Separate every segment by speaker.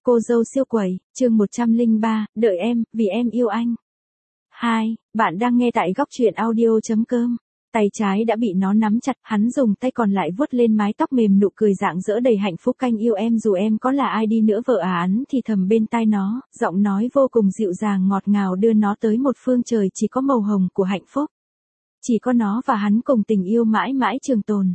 Speaker 1: Cô dâu siêu quẩy, chương 103, đợi em, vì em yêu anh. 2. Bạn đang nghe tại góc truyện audio.com. Tay trái đã bị nó nắm chặt, hắn dùng tay còn lại vuốt lên mái tóc mềm, nụ cười rạng rỡ đầy hạnh phúc. Anh yêu em dù em có là ai đi nữa. Vợ hắn thì thầm bên tai nó, giọng nói vô cùng dịu dàng ngọt ngào đưa nó tới một phương trời chỉ có màu hồng của hạnh phúc. Chỉ có nó và hắn cùng tình yêu mãi mãi trường tồn.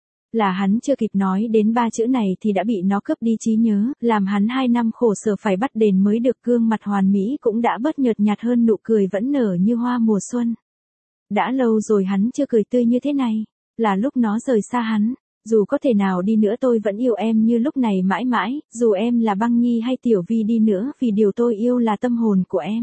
Speaker 1: Là hắn chưa kịp nói đến ba chữ này thì đã bị nó cướp đi trí nhớ, làm hắn 2 năm khổ sở phải bắt đền mới được. Gương mặt hoàn mỹ cũng đã bớt nhợt nhạt hơn, nụ cười vẫn nở như hoa mùa xuân. Đã lâu rồi hắn chưa cười tươi như thế này, là lúc nó rời xa hắn. Dù có thể nào đi nữa tôi vẫn yêu em như lúc này mãi mãi, dù em là Băng Nhi hay Tiểu Vi đi nữa, vì điều tôi yêu là tâm hồn của em.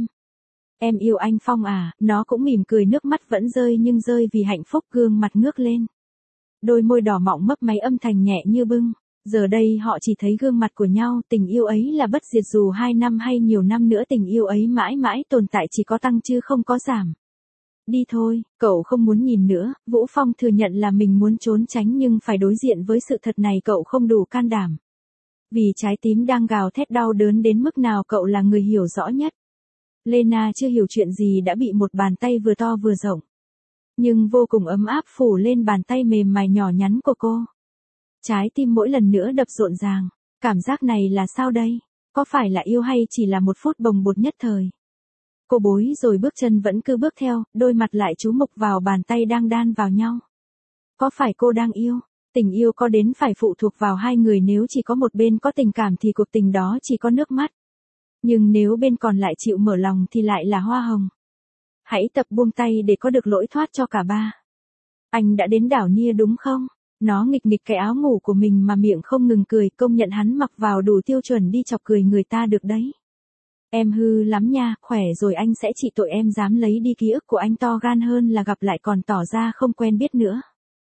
Speaker 1: Em yêu anh Phong à, nó cũng mỉm cười, nước mắt vẫn rơi nhưng rơi vì hạnh phúc. Gương mặt ngước lên. Đôi môi đỏ mọng mấp máy, âm thanh nhẹ như bưng. Giờ đây họ chỉ thấy gương mặt của nhau, tình yêu ấy là bất diệt, dù 2 năm hay nhiều năm nữa tình yêu ấy mãi mãi tồn tại, chỉ có tăng chứ không có giảm. Đi thôi, cậu không muốn nhìn nữa. Vũ Phong thừa nhận là mình muốn trốn tránh nhưng phải đối diện với sự thật này cậu không đủ can đảm. Vì trái tim đang gào thét đau đớn đến mức nào cậu là người hiểu rõ nhất. Lena chưa hiểu chuyện gì đã bị một bàn tay vừa to vừa rộng, nhưng vô cùng ấm áp phủ lên bàn tay mềm mại nhỏ nhắn của cô. Trái tim mỗi lần nữa đập rộn ràng. Cảm giác này là sao đây? Có phải là yêu hay chỉ là một phút bồng bột nhất thời? Cô bối rồi bước chân vẫn cứ bước theo, đôi mặt lại chú mục vào bàn tay đang đan vào nhau. Có phải cô đang yêu? Tình yêu có đến phải phụ thuộc vào hai người, nếu chỉ có một bên có tình cảm thì cuộc tình đó chỉ có nước mắt. Nhưng nếu bên còn lại chịu mở lòng thì lại là hoa hồng. Hãy tập buông tay để có được lối thoát cho cả ba. Anh đã đến đảo Nia đúng không? Nó nghịch nghịch cái áo ngủ của mình mà miệng không ngừng cười, công nhận hắn mặc vào đủ tiêu chuẩn đi chọc cười người ta được đấy. Em hư lắm nha, khỏe rồi anh sẽ trị tội em dám lấy đi ký ức của anh, to gan hơn là gặp lại còn tỏ ra không quen biết nữa.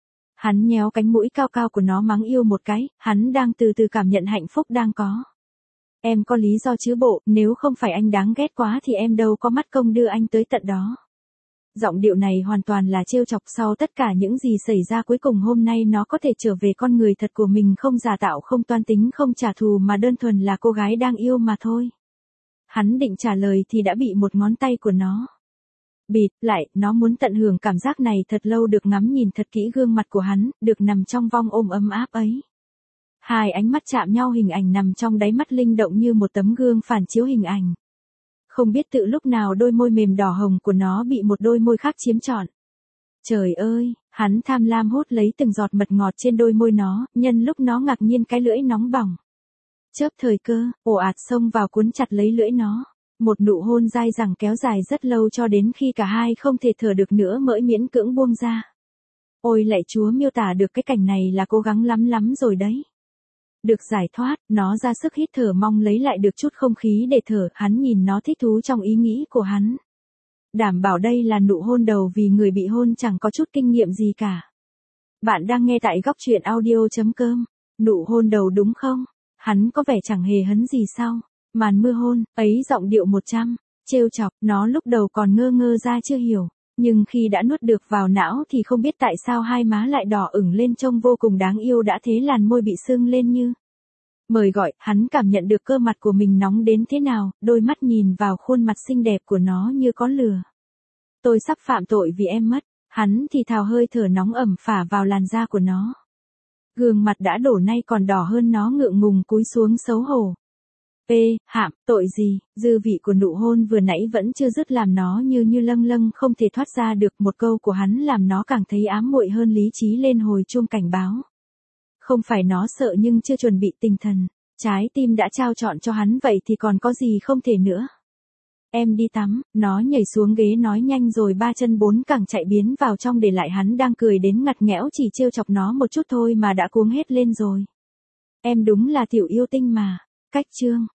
Speaker 1: Hắn nhéo cánh mũi cao cao của nó mắng yêu một cái, hắn đang từ từ cảm nhận hạnh phúc đang có. Em có lý do chứ bộ, nếu không phải anh đáng ghét quá thì em đâu có mắt công đưa anh tới tận đó. Giọng điệu này hoàn toàn là trêu chọc. Sau tất cả những gì xảy ra cuối cùng hôm nay nó có thể trở về con người thật của mình, không giả tạo, không toan tính, không trả thù mà đơn thuần là cô gái đang yêu mà thôi. Hắn định trả lời thì đã bị một ngón tay của nó bịt lại. Nó muốn tận hưởng cảm giác này thật lâu, được ngắm nhìn thật kỹ gương mặt của hắn, được nằm trong vòng ôm ấm áp ấy. Hai ánh mắt chạm nhau, hình ảnh nằm trong đáy mắt linh động như một tấm gương phản chiếu hình ảnh. Không biết tự lúc nào đôi môi mềm đỏ hồng của nó bị một đôi môi khác chiếm trọn. Trời ơi, hắn tham lam hút lấy từng giọt mật ngọt trên đôi môi nó, nhân lúc nó ngạc nhiên cái lưỡi nóng bỏng. Chớp thời cơ, ồ ạt xông vào cuốn chặt lấy lưỡi nó. Một nụ hôn dai dẳng kéo dài rất lâu cho đến khi cả hai không thể thở được nữa mới miễn cưỡng buông ra. Ôi lạy Chúa, miêu tả được cái cảnh này là cố gắng lắm lắm rồi đấy. Được giải thoát, nó ra sức hít thở mong lấy lại được chút không khí để thở. Hắn nhìn nó thích thú trong ý nghĩ của hắn. Đảm bảo đây là nụ hôn đầu vì người bị hôn chẳng có chút kinh nghiệm gì cả. Bạn đang nghe tại góc truyện audio.com. Nụ hôn đầu đúng không? Hắn có vẻ chẳng hề hấn gì sau màn mưa hôn ấy, giọng điệu 100, trêu chọc. Nó lúc đầu còn ngơ ngơ ra chưa hiểu, nhưng khi đã nuốt được vào não thì không biết tại sao hai má lại đỏ ửng lên, trông vô cùng đáng yêu. Đã thế làn môi bị sưng lên như mời gọi. Hắn cảm nhận được cơ mặt của mình nóng đến thế nào, đôi mắt nhìn vào khuôn mặt xinh đẹp của nó như có lửa. Tôi sắp phạm tội vì em mất. Hắn thì thào, hơi thở nóng ẩm phả vào làn da của nó. Gương mặt đã đổ nay còn đỏ hơn, nó ngượng ngùng cúi xuống xấu hổ. Hạm, tội gì? Dư vị của nụ hôn vừa nãy vẫn chưa dứt làm nó như lâng lâng không thể thoát ra được. Một câu của hắn làm nó càng thấy ám muội hơn, lý trí lên hồi chuông cảnh báo. Không phải nó sợ nhưng chưa chuẩn bị tinh thần. Trái tim đã trao trọn cho hắn vậy thì còn có gì không thể nữa. Em đi tắm. Nó nhảy xuống ghế nói nhanh rồi 3 chân 4 cẳng chạy biến vào trong, để lại hắn đang cười đến ngặt nghẽo, chỉ trêu chọc nó một chút thôi mà đã cuống hết lên rồi. Em đúng là tiểu yêu tinh mà. Cách chương